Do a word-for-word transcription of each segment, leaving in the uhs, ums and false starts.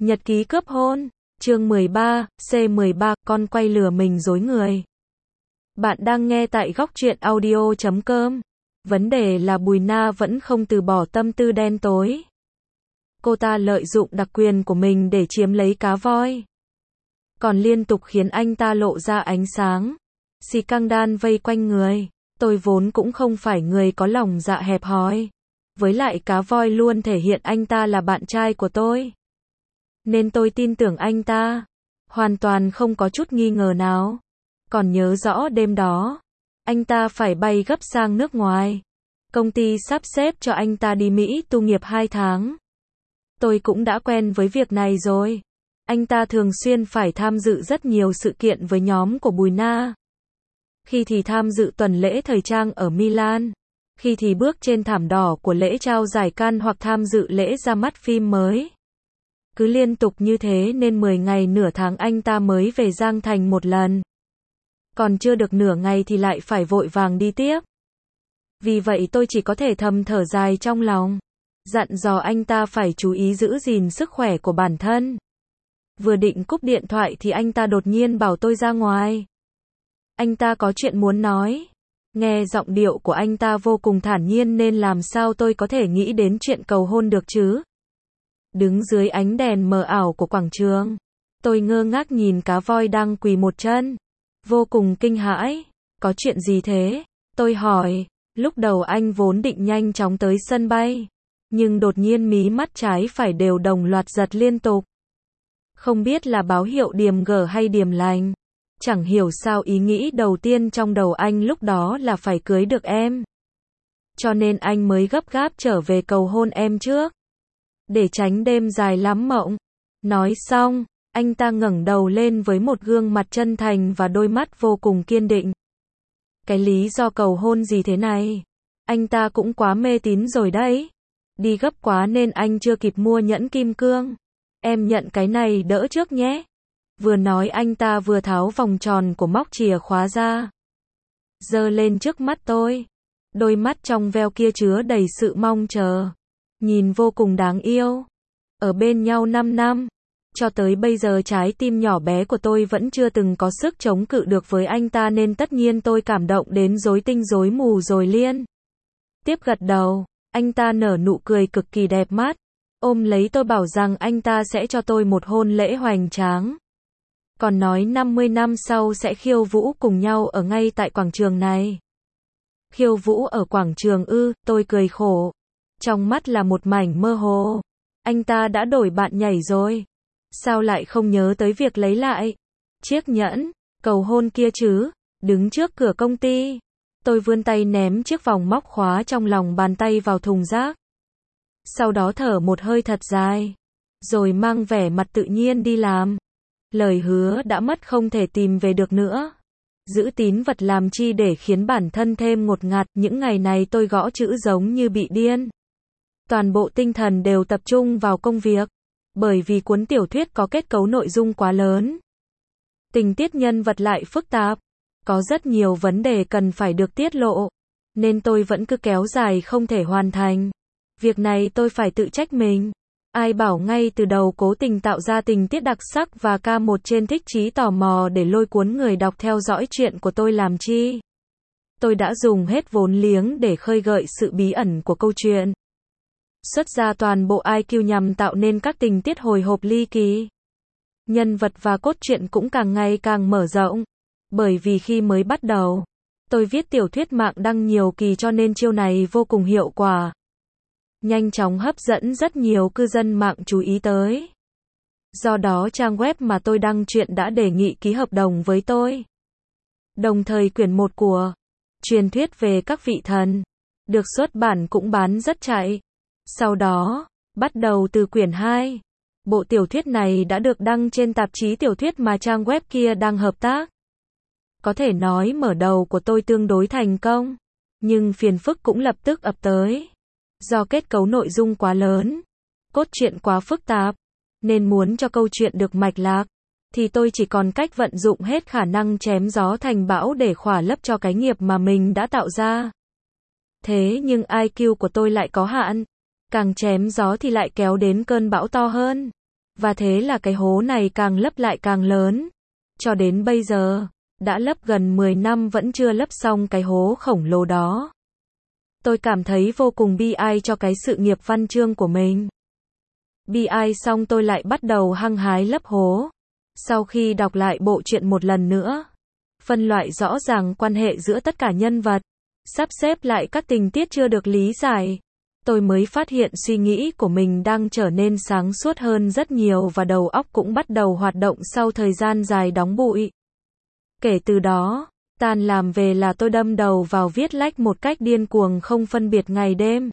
Nhật ký cướp hôn, chương mười ba, C mười ba, con quay lừa mình dối người. Bạn đang nghe tại góc truyện audio chấm com. Vấn đề là Bùi Na vẫn không từ bỏ tâm tư đen tối. Cô ta lợi dụng đặc quyền của mình để chiếm lấy cá voi. Còn liên tục khiến anh ta lộ ra ánh sáng. Xì căng đan vây quanh người. Tôi vốn cũng không phải người có lòng dạ hẹp hòi. Với lại cá voi luôn thể hiện anh ta là bạn trai của tôi. Nên tôi tin tưởng anh ta. Hoàn toàn không có chút nghi ngờ nào. Còn nhớ rõ đêm đó. Anh ta phải bay gấp sang nước ngoài. Công ty sắp xếp cho anh ta đi Mỹ tu nghiệp hai tháng. Tôi cũng đã quen với việc này rồi. Anh ta thường xuyên phải tham dự rất nhiều sự kiện với nhóm của Bùi Na. Khi thì tham dự tuần lễ thời trang ở Milan. Khi thì bước trên thảm đỏ của lễ trao giải Cannes hoặc tham dự lễ ra mắt phim mới. Cứ liên tục như thế nên mười ngày nửa tháng anh ta mới về Giang Thành một lần. Còn chưa được nửa ngày thì lại phải vội vàng đi tiếp. Vì vậy tôi chỉ có thể thầm thở dài trong lòng. Dặn dò anh ta phải chú ý giữ gìn sức khỏe của bản thân. Vừa định cúp điện thoại thì anh ta đột nhiên bảo tôi ra ngoài. Anh ta có chuyện muốn nói. Nghe giọng điệu của anh ta vô cùng thản nhiên nên làm sao tôi có thể nghĩ đến chuyện cầu hôn được chứ. Đứng dưới ánh đèn mờ ảo của quảng trường. Tôi ngơ ngác nhìn cá voi đang quỳ một chân. Vô cùng kinh hãi. Có chuyện gì thế? Tôi hỏi. Lúc đầu anh vốn định nhanh chóng tới sân bay. Nhưng đột nhiên mí mắt trái phải đều đồng loạt giật liên tục. Không biết là báo hiệu điềm gở hay điềm lành. Chẳng hiểu sao ý nghĩ đầu tiên trong đầu anh lúc đó là phải cưới được em. Cho nên anh mới gấp gáp trở về cầu hôn em trước. Để tránh đêm dài lắm mộng. Nói xong, anh ta ngẩng đầu lên với một gương mặt chân thành và đôi mắt vô cùng kiên định. Cái lý do cầu hôn gì thế này? Anh ta cũng quá mê tín rồi đấy. Đi gấp quá nên anh chưa kịp mua nhẫn kim cương. Em nhận cái này đỡ trước nhé. Vừa nói anh ta vừa tháo vòng tròn của móc chìa khóa ra. Giơ lên trước mắt tôi. Đôi mắt trong veo kia chứa đầy sự mong chờ. Nhìn vô cùng đáng yêu. Ở bên nhau năm năm. Cho tới bây giờ trái tim nhỏ bé của tôi vẫn chưa từng có sức chống cự được với anh ta nên tất nhiên tôi cảm động đến rối tinh rối mù rồi liên. Tiếp gật đầu, anh ta nở nụ cười cực kỳ đẹp mắt. Ôm lấy tôi bảo rằng anh ta sẽ cho tôi một hôn lễ hoành tráng. Còn nói năm mươi năm sau sẽ khiêu vũ cùng nhau ở ngay tại quảng trường này. Khiêu vũ ở quảng trường ư, tôi cười khổ. Trong mắt là một mảnh mơ hồ. Anh ta đã đổi bạn nhảy rồi. Sao lại không nhớ tới việc lấy lại chiếc nhẫn, cầu hôn kia chứ? Đứng trước cửa công ty. Tôi vươn tay ném chiếc vòng móc khóa trong lòng bàn tay vào thùng rác. Sau đó thở một hơi thật dài. Rồi mang vẻ mặt tự nhiên đi làm. Lời hứa đã mất không thể tìm về được nữa. Giữ tín vật làm chi để khiến bản thân thêm ngột ngạt. Những ngày này tôi gõ chữ giống như bị điên. Toàn bộ tinh thần đều tập trung vào công việc. Bởi vì cuốn tiểu thuyết có kết cấu nội dung quá lớn. Tình tiết nhân vật lại phức tạp. Có rất nhiều vấn đề cần phải được tiết lộ. Nên tôi vẫn cứ kéo dài không thể hoàn thành. Việc này tôi phải tự trách mình. Ai bảo ngay từ đầu cố tình tạo ra tình tiết đặc sắc và ca một trên thích trí tò mò để lôi cuốn người đọc theo dõi chuyện của tôi làm chi. Tôi đã dùng hết vốn liếng để khơi gợi sự bí ẩn của câu chuyện. Xuất ra toàn bộ i kiu nhằm tạo nên các tình tiết hồi hộp ly kỳ. Nhân vật và cốt truyện cũng càng ngày càng mở rộng. Bởi vì khi mới bắt đầu, tôi viết tiểu thuyết mạng đăng nhiều kỳ cho nên chiêu này vô cùng hiệu quả. Nhanh chóng hấp dẫn rất nhiều cư dân mạng chú ý tới. Do đó trang web mà tôi đăng truyện đã đề nghị ký hợp đồng với tôi. Đồng thời quyển một của truyền thuyết về các vị thần được xuất bản cũng bán rất chạy. Sau đó, bắt đầu từ quyển hai, bộ tiểu thuyết này đã được đăng trên tạp chí tiểu thuyết mà trang web kia đang hợp tác. Có thể nói mở đầu của tôi tương đối thành công, nhưng phiền phức cũng lập tức ập tới. Do kết cấu nội dung quá lớn, cốt truyện quá phức tạp, nên muốn cho câu chuyện được mạch lạc, thì tôi chỉ còn cách vận dụng hết khả năng chém gió thành bão để khỏa lấp cho cái nghiệp mà mình đã tạo ra. Thế nhưng i kiu của tôi lại có hạn. Càng chém gió thì lại kéo đến cơn bão to hơn. Và thế là cái hố này càng lấp lại càng lớn. Cho đến bây giờ, đã lấp gần mười năm vẫn chưa lấp xong cái hố khổng lồ đó. Tôi cảm thấy vô cùng bi ai cho cái sự nghiệp văn chương của mình. Bi ai xong tôi lại bắt đầu hăng hái lấp hố. Sau khi đọc lại bộ truyện một lần nữa, phân loại rõ ràng quan hệ giữa tất cả nhân vật, sắp xếp lại các tình tiết chưa được lý giải, tôi mới phát hiện suy nghĩ của mình đang trở nên sáng suốt hơn rất nhiều và đầu óc cũng bắt đầu hoạt động sau thời gian dài đóng bụi. Kể từ đó, tan làm về là tôi đâm đầu vào viết lách một cách điên cuồng không phân biệt ngày đêm.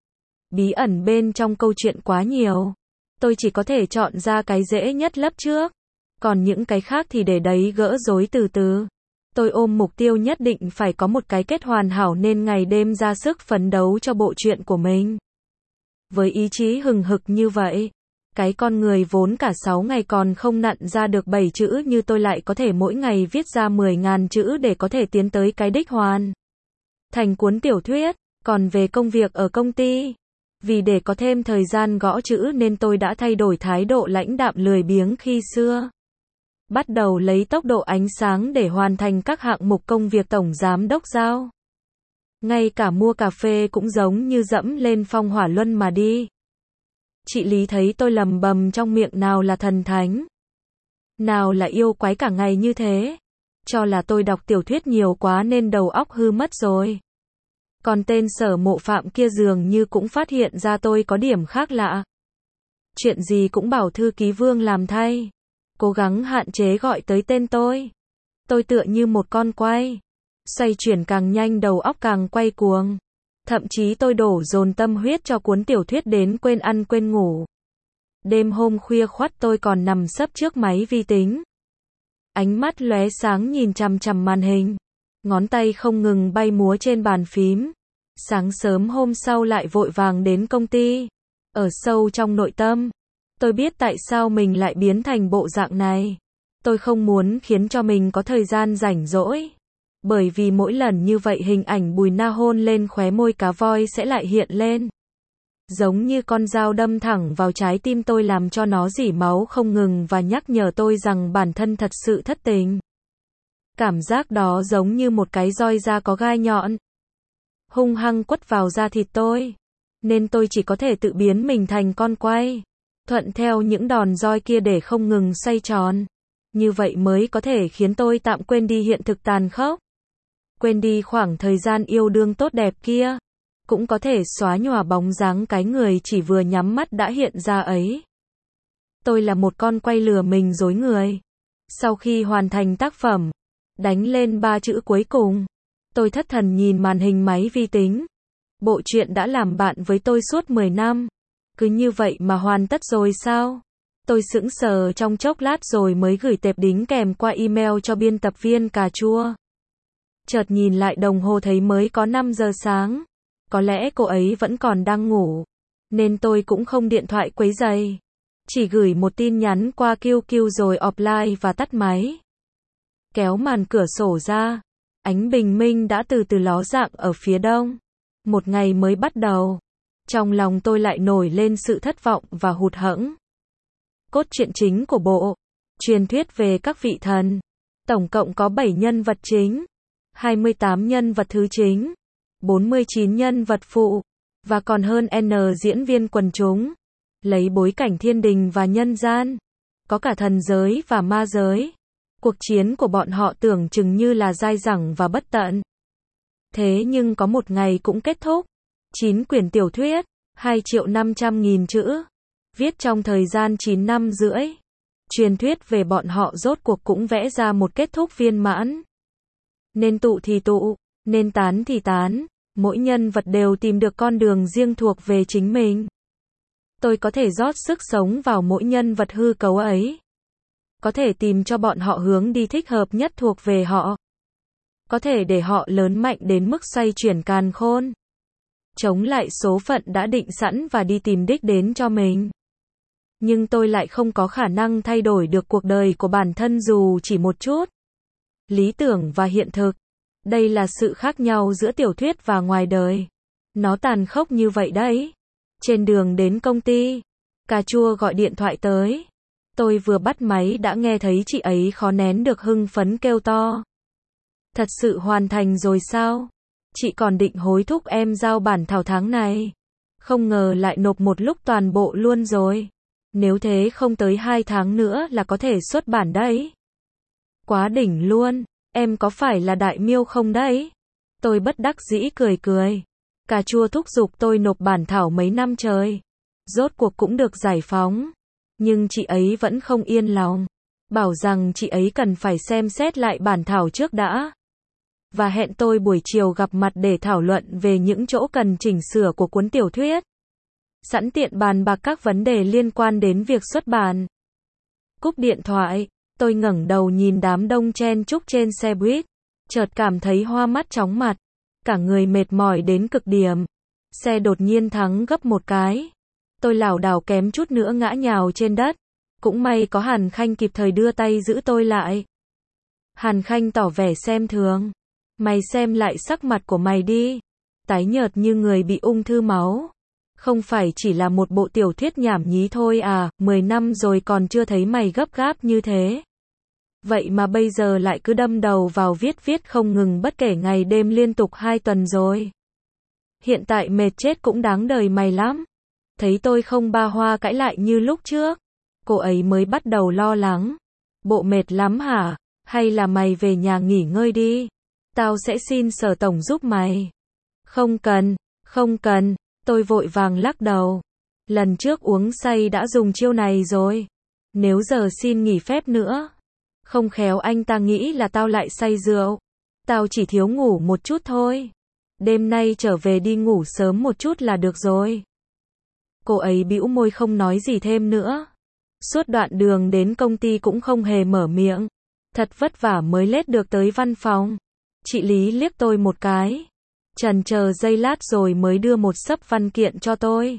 Bí ẩn bên trong câu chuyện quá nhiều. Tôi chỉ có thể chọn ra cái dễ nhất lấp trước. Còn những cái khác thì để đấy gỡ rối từ từ. Tôi ôm mục tiêu nhất định phải có một cái kết hoàn hảo nên ngày đêm ra sức phấn đấu cho bộ truyện của mình. Với ý chí hừng hực như vậy, cái con người vốn cả sáu ngày còn không nặn ra được bảy chữ như tôi lại có thể mỗi ngày viết ra mười nghìn chữ để có thể tiến tới cái đích hoàn thành cuốn tiểu thuyết. Còn về công việc ở công ty, vì để có thêm thời gian gõ chữ nên tôi đã thay đổi thái độ lãnh đạm lười biếng khi xưa. Bắt đầu lấy tốc độ ánh sáng để hoàn thành các hạng mục công việc tổng giám đốc giao. Ngay cả mua cà phê cũng giống như dẫm lên phong hỏa luân mà đi. Chị Lý thấy tôi lầm bầm trong miệng nào là thần thánh, nào là yêu quái cả ngày như thế. Cho là tôi đọc tiểu thuyết nhiều quá nên đầu óc hư mất rồi. Còn tên Sở Mộ Phạm kia dường như cũng phát hiện ra tôi có điểm khác lạ. Chuyện gì cũng bảo thư ký Vương làm thay. Cố gắng hạn chế gọi tới tên tôi. Tôi tựa như một con quay. Xoay chuyển càng nhanh đầu óc càng quay cuồng. Thậm chí tôi đổ dồn tâm huyết cho cuốn tiểu thuyết đến quên ăn quên ngủ. Đêm hôm khuya khoắt tôi còn nằm sấp trước máy vi tính. Ánh mắt lóe sáng nhìn chằm chằm màn hình. Ngón tay không ngừng bay múa trên bàn phím. Sáng sớm hôm sau lại vội vàng đến công ty. Ở sâu trong nội tâm, tôi biết tại sao mình lại biến thành bộ dạng này. Tôi không muốn khiến cho mình có thời gian rảnh rỗi. Bởi vì mỗi lần như vậy hình ảnh Bùi Na hôn lên khóe môi cá voi sẽ lại hiện lên. Giống như con dao đâm thẳng vào trái tim tôi làm cho nó rỉ máu không ngừng và nhắc nhở tôi rằng bản thân thật sự thất tình. Cảm giác đó giống như một cái roi da có gai nhọn. Hung hăng quất vào da thịt tôi. Nên tôi chỉ có thể tự biến mình thành con quay. Thuận theo những đòn roi kia để không ngừng xoay tròn. Như vậy mới có thể khiến tôi tạm quên đi hiện thực tàn khốc. Quên đi khoảng thời gian yêu đương tốt đẹp kia. Cũng có thể xóa nhòa bóng dáng cái người chỉ vừa nhắm mắt đã hiện ra ấy. Tôi là một con quay lừa mình dối người. Sau khi hoàn thành tác phẩm, đánh lên ba chữ cuối cùng, tôi thất thần nhìn màn hình máy vi tính. Bộ truyện đã làm bạn với tôi suốt mười năm. Cứ như vậy mà hoàn tất rồi sao? Tôi sững sờ trong chốc lát rồi mới gửi tệp đính kèm qua email cho biên tập viên Cà Chua. Chợt nhìn lại đồng hồ thấy mới có năm giờ sáng. Có lẽ cô ấy vẫn còn đang ngủ. Nên tôi cũng không điện thoại quấy rầy. Chỉ gửi một tin nhắn qua quy quy rồi offline và tắt máy. Kéo màn cửa sổ ra. Ánh bình minh đã từ từ ló dạng ở phía đông. Một ngày mới bắt đầu. Trong lòng tôi lại nổi lên sự thất vọng và hụt hẫng. Cốt truyện chính của bộ truyền thuyết về các vị thần. Tổng cộng có bảy nhân vật chính, hai mươi tám nhân vật thứ chính, bốn mươi chín nhân vật phụ, và còn hơn N diễn viên quần chúng. Lấy bối cảnh thiên đình và nhân gian. Có cả thần giới và ma giới. Cuộc chiến của bọn họ tưởng chừng như là dai dẳng và bất tận. Thế nhưng có một ngày cũng kết thúc. chín quyển tiểu thuyết, hai triệu năm trăm nghìn chữ. Viết trong thời gian chín năm rưỡi. Truyền thuyết về bọn họ rốt cuộc cũng vẽ ra một kết thúc viên mãn. Nên tụ thì tụ, nên tán thì tán. Mỗi nhân vật đều tìm được con đường riêng thuộc về chính mình. Tôi có thể rót sức sống vào mỗi nhân vật hư cấu ấy. Có thể tìm cho bọn họ hướng đi thích hợp nhất thuộc về họ. Có thể để họ lớn mạnh đến mức xoay chuyển càn khôn. Chống lại số phận đã định sẵn và đi tìm đích đến cho mình. Nhưng tôi lại không có khả năng thay đổi được cuộc đời của bản thân dù chỉ một chút. Lý tưởng và hiện thực. Đây là sự khác nhau giữa tiểu thuyết và ngoài đời. Nó tàn khốc như vậy đấy. Trên đường đến công ty, Cà Chua gọi điện thoại tới. Tôi vừa bắt máy đã nghe thấy chị ấy khó nén được hưng phấn kêu to. Thật sự hoàn thành rồi sao? Chị còn định hối thúc em giao bản thảo tháng này. Không ngờ lại nộp một lúc toàn bộ luôn rồi. Nếu thế không tới hai tháng nữa là có thể xuất bản đấy. Quá đỉnh luôn, em có phải là đại miêu không đấy? Tôi bất đắc dĩ cười cười. Cà chua thúc giục tôi nộp bản thảo mấy năm trời. Rốt cuộc cũng được giải phóng. Nhưng chị ấy vẫn không yên lòng. Bảo rằng chị ấy cần phải xem xét lại bản thảo trước đã. Và hẹn tôi buổi chiều gặp mặt để thảo luận về những chỗ cần chỉnh sửa của cuốn tiểu thuyết. Sẵn tiện bàn bạc các vấn đề liên quan đến việc xuất bản. Cúp điện thoại, tôi ngẩng đầu nhìn đám đông chen chúc trên xe buýt. Chợt cảm thấy hoa mắt chóng mặt. Cả người mệt mỏi đến cực điểm. Xe đột nhiên thắng gấp một cái. Tôi lảo đảo kém chút nữa ngã nhào trên đất. Cũng may có Hàn Khanh kịp thời đưa tay giữ tôi lại. Hàn Khanh tỏ vẻ xem thường. Mày xem lại sắc mặt của mày đi. Tái nhợt như người bị ung thư máu. Không phải chỉ là một bộ tiểu thuyết nhảm nhí thôi à, mười năm rồi còn chưa thấy mày gấp gáp như thế. Vậy mà bây giờ lại cứ đâm đầu vào viết viết không ngừng bất kể ngày đêm liên tục hai tuần rồi. Hiện tại mệt chết cũng đáng đời mày lắm. Thấy tôi không ba hoa cãi lại như lúc trước. Cô ấy mới bắt đầu lo lắng. Bộ mệt lắm hả? Hay là mày về nhà nghỉ ngơi đi. Tao sẽ xin sở tổng giúp mày. Không cần, không cần. Tôi vội vàng lắc đầu. Lần trước uống say đã dùng chiêu này rồi. Nếu giờ xin nghỉ phép nữa. Không khéo anh ta nghĩ là tao lại say rượu. Tao chỉ thiếu ngủ một chút thôi. Đêm nay trở về đi ngủ sớm một chút là được rồi. Cô ấy bĩu môi không nói gì thêm nữa. Suốt đoạn đường đến công ty cũng không hề mở miệng. Thật vất vả mới lết được tới văn phòng. Chị Lý liếc tôi một cái. Chần chờ giây lát rồi mới đưa một xấp văn kiện cho tôi.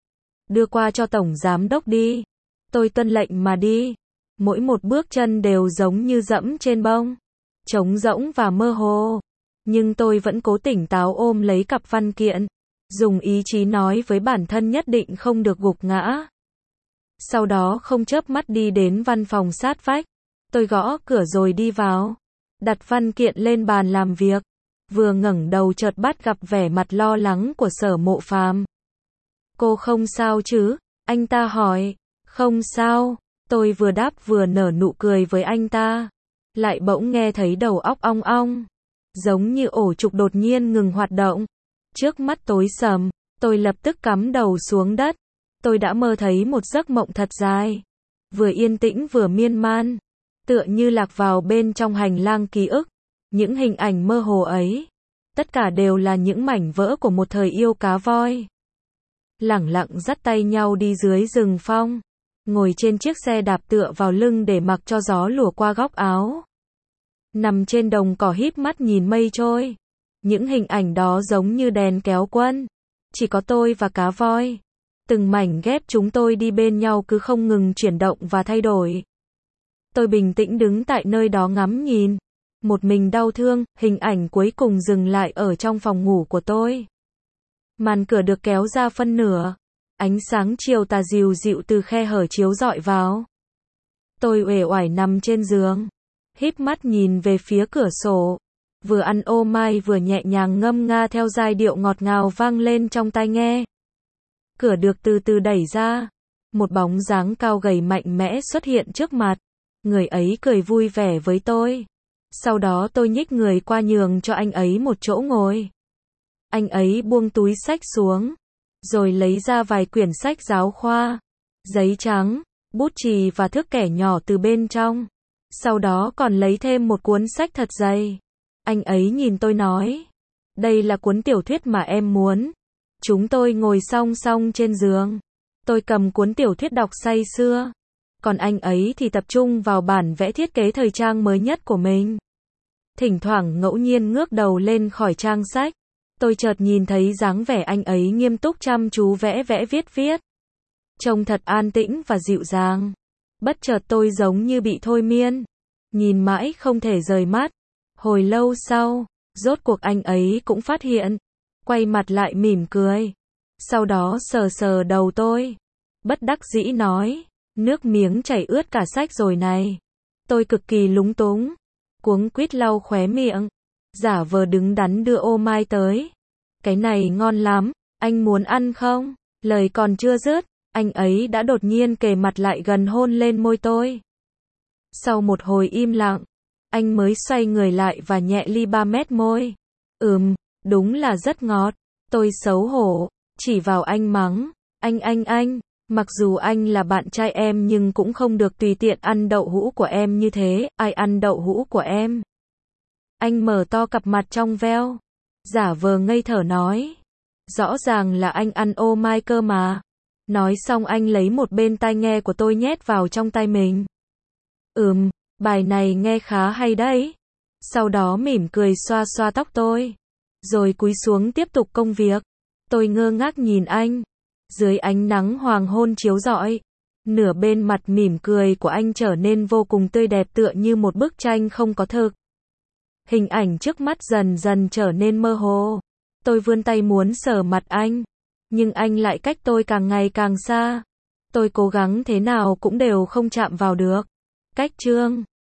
Đưa qua cho tổng giám đốc đi. Tôi tuân lệnh mà đi. Mỗi một bước chân đều giống như dẫm trên bông. Trống rỗng và mơ hồ. Nhưng tôi vẫn cố tỉnh táo ôm lấy cặp văn kiện. Dùng ý chí nói với bản thân nhất định không được gục ngã. Sau đó không chớp mắt đi đến văn phòng sát vách. Tôi gõ cửa rồi đi vào. Đặt văn kiện lên bàn làm việc. Vừa ngẩng đầu chợt bắt gặp vẻ mặt lo lắng của Sở Mộ Phàm. Cô không sao chứ? Anh ta hỏi. Không sao. Tôi vừa đáp vừa nở nụ cười với anh ta. Lại bỗng nghe thấy đầu óc ong ong. Giống như ổ trục đột nhiên ngừng hoạt động. Trước mắt tối sầm. Tôi lập tức cắm đầu xuống đất. Tôi đã mơ thấy một giấc mộng thật dài. Vừa yên tĩnh vừa miên man. Tựa như lạc vào bên trong hành lang ký ức. Những hình ảnh mơ hồ ấy. Tất cả đều là những mảnh vỡ của một thời yêu cá voi. Lẳng lặng dắt tay nhau đi dưới rừng phong. Ngồi trên chiếc xe đạp tựa vào lưng để mặc cho gió lùa qua góc áo. Nằm trên đồng cỏ híp mắt nhìn mây trôi. Những hình ảnh đó giống như đèn kéo quân. Chỉ có tôi và cá voi. Từng mảnh ghép chúng tôi đi bên nhau cứ không ngừng chuyển động và thay đổi. Tôi bình tĩnh đứng tại nơi đó ngắm nhìn. Một mình đau thương, hình ảnh cuối cùng dừng lại ở trong phòng ngủ của tôi. Màn cửa được kéo ra phân nửa. Ánh sáng chiều tà dịu dịu từ khe hở chiếu rọi vào. Tôi uể oải nằm trên giường. Híp mắt nhìn về phía cửa sổ. Vừa ăn ô mai vừa nhẹ nhàng ngâm nga theo giai điệu ngọt ngào vang lên trong tai nghe. Cửa được từ từ đẩy ra. Một bóng dáng cao gầy mạnh mẽ xuất hiện trước mặt. Người ấy cười vui vẻ với tôi. Sau đó tôi nhích người qua nhường cho anh ấy một chỗ ngồi. Anh ấy buông túi sách xuống. Rồi lấy ra vài quyển sách giáo khoa. Giấy trắng, bút chì và thước kẻ nhỏ từ bên trong. Sau đó còn lấy thêm một cuốn sách thật dày. Anh ấy nhìn tôi nói. Đây là cuốn tiểu thuyết mà em muốn. Chúng tôi ngồi song song trên giường. Tôi cầm cuốn tiểu thuyết đọc say sưa. Còn anh ấy thì tập trung vào bản vẽ thiết kế thời trang mới nhất của mình. Thỉnh thoảng ngẫu nhiên ngước đầu lên khỏi trang sách. Tôi chợt nhìn thấy dáng vẻ anh ấy nghiêm túc chăm chú vẽ vẽ viết viết. Trông thật an tĩnh và dịu dàng. Bất chợt tôi giống như bị thôi miên. Nhìn mãi không thể rời mắt. Hồi lâu sau, rốt cuộc anh ấy cũng phát hiện. Quay mặt lại mỉm cười. Sau đó sờ sờ đầu tôi. Bất đắc dĩ nói. Nước miếng chảy ướt cả sách rồi này. Tôi cực kỳ lúng túng, cuống quýt lau khóe miệng, giả vờ đứng đắn đưa ô mai tới. Cái này ngon lắm, anh muốn ăn không? Lời còn chưa dứt, anh ấy đã đột nhiên kề mặt lại gần hôn lên môi tôi. Sau một hồi im lặng, anh mới xoay người lại và nhẹ li ba mét môi. Ừm, đúng là rất ngọt. Tôi xấu hổ, chỉ vào anh mắng. Anh anh anh, mặc dù anh là bạn trai em nhưng cũng không được tùy tiện ăn đậu hũ của em như thế, ai ăn đậu hũ của em? Anh mở to cặp mặt trong veo, giả vờ ngây thở nói. Rõ ràng là anh ăn ô mai cơ mà. Nói xong anh lấy một bên tai nghe của tôi nhét vào trong tay mình. Ừm, bài này nghe khá hay đấy. Sau đó mỉm cười xoa xoa tóc tôi, rồi cúi xuống tiếp tục công việc. Tôi ngơ ngác nhìn anh. Dưới ánh nắng hoàng hôn chiếu rọi, nửa bên mặt mỉm cười của anh trở nên vô cùng tươi đẹp tựa như một bức tranh không có thực. Hình ảnh trước mắt dần dần trở nên mơ hồ. Tôi vươn tay muốn sờ mặt anh, nhưng anh lại cách tôi càng ngày càng xa. Tôi cố gắng thế nào cũng đều không chạm vào được. Cách chương